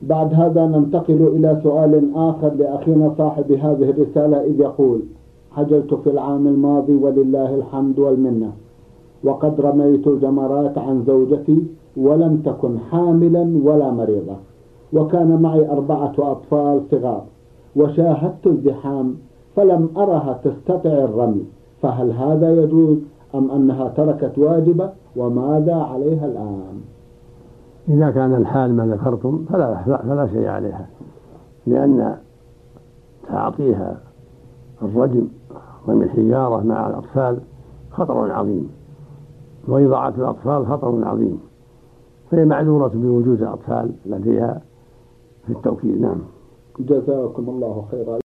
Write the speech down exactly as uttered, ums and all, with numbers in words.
بعد هذا ننتقل إلى سؤال آخر لأخينا صاحب هذه الرسالة، إذ يقول: حججت في العام الماضي ولله الحمد والمنة، وقد رميت الجمرات عن زوجتي ولم تكن حاملا ولا مريضة، وكان معي أربعة أطفال صغار، وشاهدت الزحام فلم أرها تستطيع الرمي، فهل هذا يجوز أم أنها تركت واجبة، وماذا عليها الآن؟ إذا كان الحال ما ذكرتم فلا, فلا شيء عليها، لأن تعطيها الرجم رمي الحجارة مع الأطفال خطر عظيم، وإضاعة الأطفال خطر عظيم، فهي معذورة بوجود الأطفال لديها في التوكيد. نعم. جزاكم الله خيرا.